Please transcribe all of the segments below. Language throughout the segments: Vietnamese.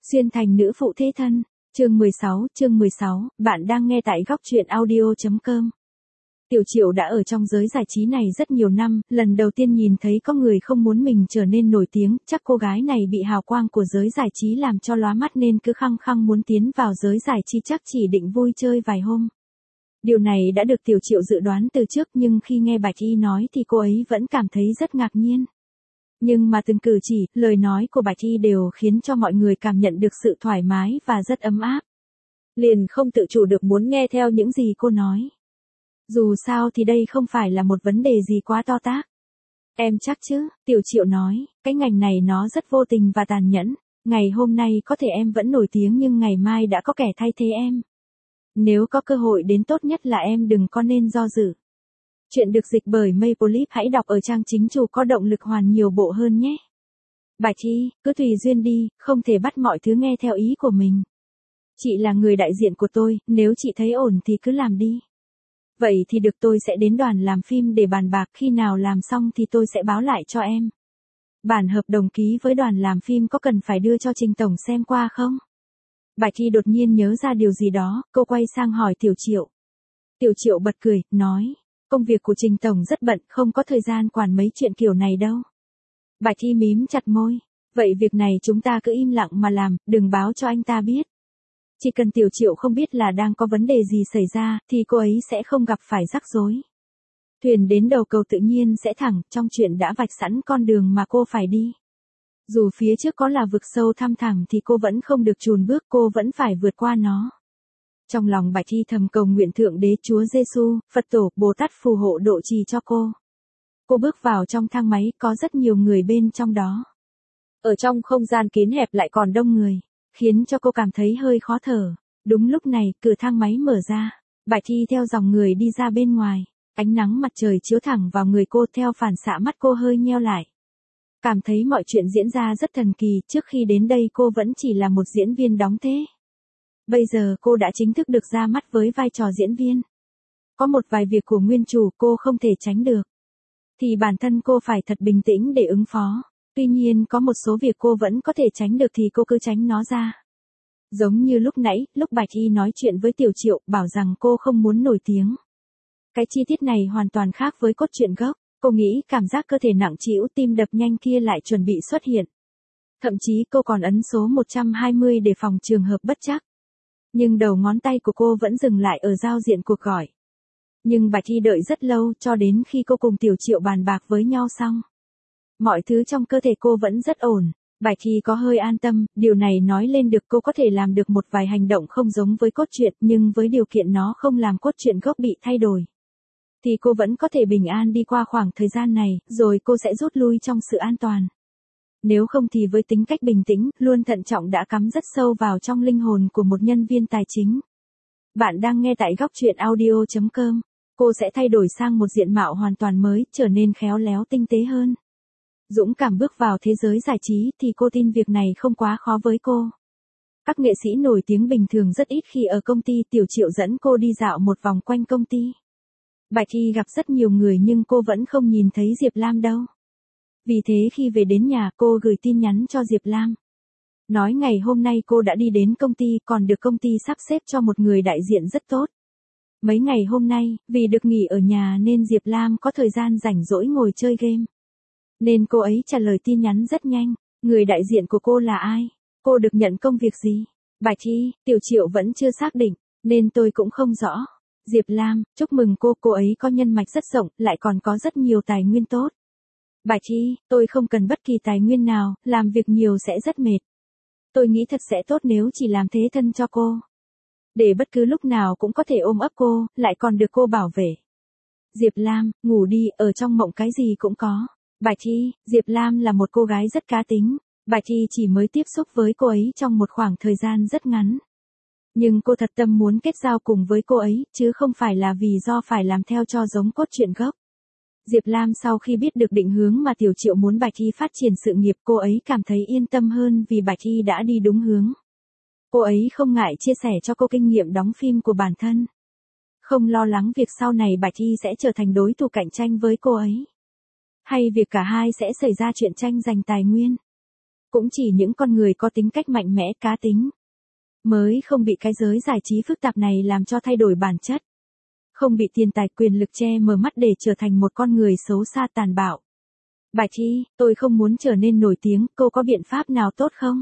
Xuyên thành nữ phụ thế thân, chương 16, bạn đang nghe tại góc truyện audio.com. Tiểu Triệu đã ở trong giới giải trí này rất nhiều năm, lần đầu tiên nhìn thấy có người không muốn mình trở nên nổi tiếng, chắc cô gái này bị hào quang của giới giải trí làm cho lóa mắt nên cứ khăng khăng muốn tiến vào giới giải trí, chắc chỉ định vui chơi vài hôm. Điều này đã được Tiểu Triệu dự đoán từ trước, nhưng khi nghe Bạch Y nói thì cô ấy vẫn cảm thấy rất ngạc nhiên. Nhưng mà từng cử chỉ, lời nói của Bạch Y đều khiến cho mọi người cảm nhận được sự thoải mái và rất ấm áp. Liền không tự chủ được muốn nghe theo những gì cô nói. Dù sao thì đây không phải là một vấn đề gì quá to tát. Em chắc chứ, Tiểu Triệu nói, cái ngành này nó rất vô tình và tàn nhẫn. Ngày hôm nay có thể em vẫn nổi tiếng nhưng ngày mai đã có kẻ thay thế em. Nếu có cơ hội đến, tốt nhất là em đừng có nên do dự. Chuyện được dịch bởi Maple, hãy đọc ở trang chính chủ có động lực hoàn nhiều bộ hơn nhé. Bạch Y, cứ tùy duyên đi, không thể bắt mọi thứ nghe theo ý của mình. Chị là người đại diện của tôi, nếu chị thấy ổn thì cứ làm đi. Vậy thì được, tôi sẽ đến đoàn làm phim để bàn bạc, khi nào làm xong thì tôi sẽ báo lại cho em. Bản hợp đồng ký với đoàn làm phim có cần phải đưa cho Trình Tổng xem qua không? Bạch Y đột nhiên nhớ ra điều gì đó, cô quay sang hỏi Tiểu Triệu. Tiểu Triệu bật cười, nói, công việc của Trình Tổng rất bận, không có thời gian quản mấy chuyện kiểu này đâu. Bạch Y mím chặt môi, vậy việc này chúng ta cứ im lặng mà làm, đừng báo cho anh ta biết. Chỉ cần Tiểu Triệu không biết là đang có vấn đề gì xảy ra, thì cô ấy sẽ không gặp phải rắc rối. Thuyền đến đầu cầu tự nhiên sẽ thẳng, trong chuyện đã vạch sẵn con đường mà cô phải đi. Dù phía trước có là vực sâu thăm thẳm thì cô vẫn không được chùn bước, cô vẫn phải vượt qua nó. Trong lòng Bạch Y thầm cầu nguyện Thượng Đế Chúa Giêsu, Phật Tổ, Bồ Tát phù hộ độ trì cho cô. Cô bước vào trong thang máy, có rất nhiều người bên trong đó. Ở trong không gian kín hẹp lại còn đông người, khiến cho cô cảm thấy hơi khó thở. Đúng lúc này, cửa thang máy mở ra, Bạch Y theo dòng người đi ra bên ngoài. Ánh nắng mặt trời chiếu thẳng vào người cô, theo phản xạ mắt cô hơi nheo lại. Cảm thấy mọi chuyện diễn ra rất thần kỳ, trước khi đến đây cô vẫn chỉ là một diễn viên đóng thế. Bây giờ cô đã chính thức được ra mắt với vai trò diễn viên. Có một vài việc của nguyên chủ cô không thể tránh được, thì bản thân cô phải thật bình tĩnh để ứng phó. Tuy nhiên có một số việc cô vẫn có thể tránh được thì cô cứ tránh nó ra. Giống như lúc nãy, lúc Bạch Y nói chuyện với Tiểu Triệu, bảo rằng cô không muốn nổi tiếng. Cái chi tiết này hoàn toàn khác với cốt truyện gốc. Cô nghĩ cảm giác cơ thể nặng trĩu, tim đập nhanh kia lại chuẩn bị xuất hiện. Thậm chí cô còn ấn số 120 để phòng trường hợp bất trắc. Nhưng đầu ngón tay của cô vẫn dừng lại ở giao diện cuộc gọi. Nhưng Bạch Y đợi rất lâu, cho đến khi cô cùng Tiểu Triệu bàn bạc với nhau xong. Mọi thứ trong cơ thể cô vẫn rất ổn. Bạch Y có hơi an tâm, điều này nói lên được cô có thể làm được một vài hành động không giống với cốt truyện, nhưng với điều kiện nó không làm cốt truyện gốc bị thay đổi. Thì cô vẫn có thể bình an đi qua khoảng thời gian này, rồi cô sẽ rút lui trong sự an toàn. Nếu không thì với tính cách bình tĩnh, luôn thận trọng đã cắm rất sâu vào trong linh hồn của một nhân viên tài chính. Bạn đang nghe tại góc truyện audio.com. Cô sẽ thay đổi sang một diện mạo hoàn toàn mới, trở nên khéo léo tinh tế hơn. Dũng cảm bước vào thế giới giải trí thì cô tin việc này không quá khó với cô. Các nghệ sĩ nổi tiếng bình thường rất ít khi ở công ty. Tiểu Triệu dẫn cô đi dạo một vòng quanh công ty. Bạch Y gặp rất nhiều người nhưng cô vẫn không nhìn thấy Diệp Lam đâu. Vì thế khi về đến nhà cô gửi tin nhắn cho Diệp Lam. Nói ngày hôm nay cô đã đi đến công ty, còn được công ty sắp xếp cho một người đại diện rất tốt. Mấy ngày hôm nay, vì được nghỉ ở nhà nên Diệp Lam có thời gian rảnh rỗi ngồi chơi game. Nên cô ấy trả lời tin nhắn rất nhanh. Người đại diện của cô là ai? Cô được nhận công việc gì? Bạch Y, Tiểu Triệu vẫn chưa xác định, nên tôi cũng không rõ. Diệp Lam, chúc mừng cô ấy có nhân mạch rất rộng, lại còn có rất nhiều tài nguyên tốt. Bạch Y, tôi không cần bất kỳ tài nguyên nào, làm việc nhiều sẽ rất mệt. Tôi nghĩ thật sẽ tốt nếu chỉ làm thế thân cho cô. Để bất cứ lúc nào cũng có thể ôm ấp cô, lại còn được cô bảo vệ. Diệp Lam, ngủ đi, ở trong mộng cái gì cũng có. Bạch Y, Diệp Lam là một cô gái rất cá tính. Bạch Y chỉ mới tiếp xúc với cô ấy trong một khoảng thời gian rất ngắn. Nhưng cô thật tâm muốn kết giao cùng với cô ấy, chứ không phải là vì do phải làm theo cho giống cốt truyện gốc. Diệp Lam sau khi biết được định hướng mà Tiểu Triệu muốn Bạch Y phát triển sự nghiệp, cô ấy cảm thấy yên tâm hơn vì Bạch Y đã đi đúng hướng. Cô ấy không ngại chia sẻ cho cô kinh nghiệm đóng phim của bản thân. Không lo lắng việc sau này Bạch Y sẽ trở thành đối thủ cạnh tranh với cô ấy. Hay việc cả hai sẽ xảy ra chuyện tranh giành tài nguyên. Cũng chỉ những con người có tính cách mạnh mẽ cá tính mới không bị cái giới giải trí phức tạp này làm cho thay đổi bản chất. Không bị tiền tài quyền lực che mờ mắt để trở thành một con người xấu xa tàn bạo. Bạch Hy, tôi không muốn trở nên nổi tiếng, cô có biện pháp nào tốt không?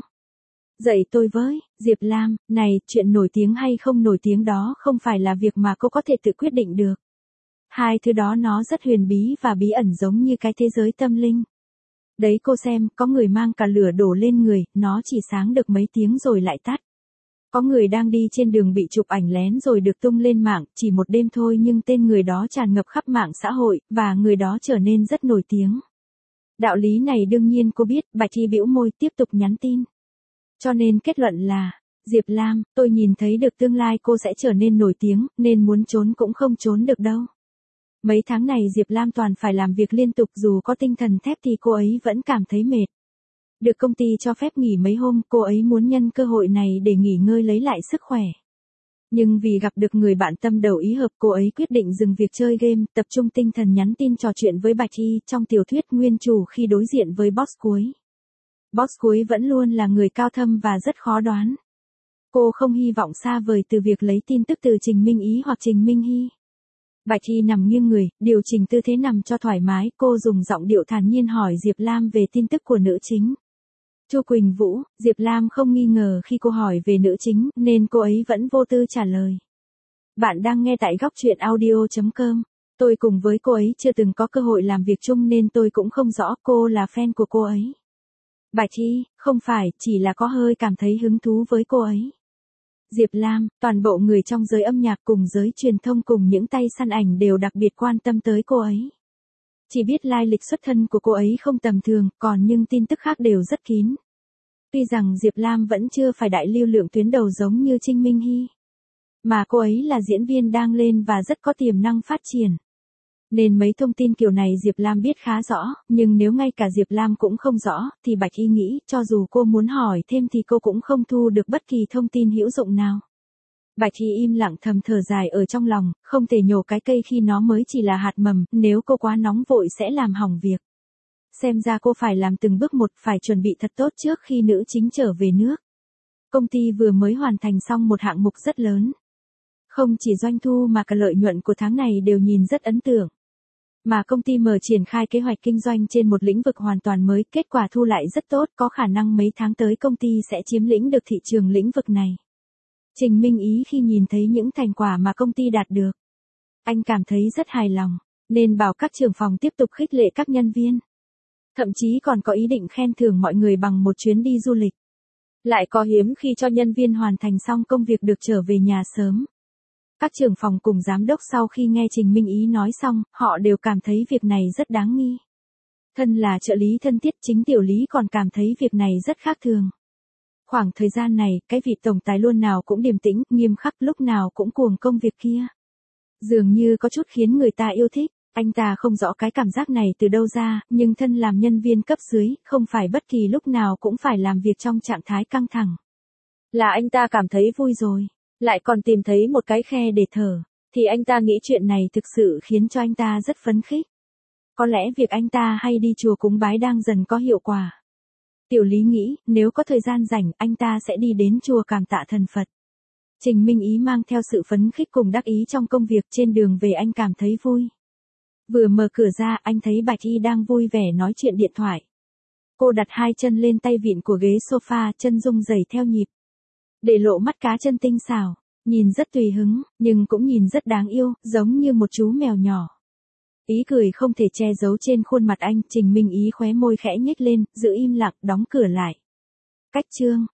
Dạy tôi với, Diệp Lam, này, chuyện nổi tiếng hay không nổi tiếng đó không phải là việc mà cô có thể tự quyết định được. Hai thứ đó nó rất huyền bí và bí ẩn giống như cái thế giới tâm linh. Đấy cô xem, có người mang cả lửa đổ lên người, nó chỉ sáng được mấy tiếng rồi lại tắt. Có người đang đi trên đường bị chụp ảnh lén rồi được tung lên mạng, chỉ một đêm thôi nhưng tên người đó tràn ngập khắp mạng xã hội, và người đó trở nên rất nổi tiếng. Đạo lý này đương nhiên cô biết, Bạch Hy bĩu môi tiếp tục nhắn tin. Cho nên kết luận là, Diệp Lam, tôi nhìn thấy được tương lai cô sẽ trở nên nổi tiếng, nên muốn trốn cũng không trốn được đâu. Mấy tháng này Diệp Lam toàn phải làm việc liên tục, dù có tinh thần thép thì cô ấy vẫn cảm thấy mệt. Được công ty cho phép nghỉ mấy hôm, cô ấy muốn nhân cơ hội này để nghỉ ngơi lấy lại sức khỏe. Nhưng vì gặp được người bạn tâm đầu ý hợp, cô ấy quyết định dừng việc chơi game, tập trung tinh thần nhắn tin trò chuyện với Bạch Hy. Trong tiểu thuyết nguyên chủ khi đối diện với boss cuối. Boss cuối vẫn luôn là người cao thâm và rất khó đoán. Cô không hy vọng xa vời từ việc lấy tin tức từ Trình Minh Ý hoặc Trình Minh Hy. Bạch Hy nằm nghiêng người, điều chỉnh tư thế nằm cho thoải mái, cô dùng giọng điệu thản nhiên hỏi Diệp Lam về tin tức của nữ chính. Chu Quỳnh Vũ. Diệp Lam không nghi ngờ khi cô hỏi về nữ chính, nên cô ấy vẫn vô tư trả lời. Bạn đang nghe tại góc truyện audio.com. Tôi cùng với cô ấy chưa từng có cơ hội làm việc chung nên tôi cũng không rõ cô là fan của cô ấy. Bạch Hy, không phải, chỉ là có hơi cảm thấy hứng thú với cô ấy. Diệp Lam, toàn bộ người trong giới âm nhạc cùng giới truyền thông cùng những tay săn ảnh đều đặc biệt quan tâm tới cô ấy. Chỉ biết lai lịch xuất thân của cô ấy không tầm thường, còn nhưng tin tức khác đều rất kín. Tuy rằng Diệp Lam vẫn chưa phải đại lưu lượng tuyến đầu giống như Trinh Minh Hy. Mà cô ấy là diễn viên đang lên và rất có tiềm năng phát triển. Nên mấy thông tin kiểu này Diệp Lam biết khá rõ, nhưng nếu ngay cả Diệp Lam cũng không rõ, thì Bạch Hy nghĩ, cho dù cô muốn hỏi thêm thì cô cũng không thu được bất kỳ thông tin hữu dụng nào. Bạch Hy im lặng thầm thở dài ở trong lòng, không thể nhổ cái cây khi nó mới chỉ là hạt mầm, nếu cô quá nóng vội sẽ làm hỏng việc. Xem ra cô phải làm từng bước một, phải chuẩn bị thật tốt trước khi nữ chính trở về nước. Công ty vừa mới hoàn thành xong một hạng mục rất lớn. Không chỉ doanh thu mà cả lợi nhuận của tháng này đều nhìn rất ấn tượng. Mà công ty mở triển khai kế hoạch kinh doanh trên một lĩnh vực hoàn toàn mới, kết quả thu lại rất tốt, có khả năng mấy tháng tới công ty sẽ chiếm lĩnh được thị trường lĩnh vực này. Trình Minh Ý khi nhìn thấy những thành quả mà công ty đạt được, anh cảm thấy rất hài lòng, nên bảo các trưởng phòng tiếp tục khích lệ các nhân viên. Thậm chí còn có ý định khen thưởng mọi người bằng một chuyến đi du lịch. Lại có hiếm khi cho nhân viên hoàn thành xong công việc được trở về nhà sớm. Các trưởng phòng cùng giám đốc sau khi nghe Trình Minh Ý nói xong, họ đều cảm thấy việc này rất đáng nghi. Thân là trợ lý thân thiết, chính tiểu lý còn cảm thấy việc này rất khác thường. Khoảng thời gian này, cái vị tổng tài luôn nào cũng điềm tĩnh, nghiêm khắc, lúc nào cũng cuồng công việc kia. Dường như có chút khiến người ta yêu thích. Anh ta không rõ cái cảm giác này từ đâu ra, nhưng thân làm nhân viên cấp dưới, không phải bất kỳ lúc nào cũng phải làm việc trong trạng thái căng thẳng. Là anh ta cảm thấy vui rồi, lại còn tìm thấy một cái khe để thở, thì anh ta nghĩ chuyện này thực sự khiến cho anh ta rất phấn khích. Có lẽ việc anh ta hay đi chùa cúng bái đang dần có hiệu quả. Tiểu lý nghĩ, nếu có thời gian rảnh, anh ta sẽ đi đến chùa cảm tạ thần Phật. Trình Minh Ý mang theo sự phấn khích cùng đắc ý trong công việc, trên đường về anh cảm thấy vui. Vừa mở cửa ra, anh thấy Bạch Hy đang vui vẻ nói chuyện điện thoại. Cô đặt hai chân lên tay vịn của ghế sofa, chân rung rẩy theo nhịp. Để lộ mắt cá chân tinh xảo, nhìn rất tùy hứng, nhưng cũng nhìn rất đáng yêu, giống như một chú mèo nhỏ. Ý cười không thể che giấu trên khuôn mặt anh, Trình Minh Ý khóe môi khẽ nhếch lên, giữ im lặng, đóng cửa lại. Cách chương.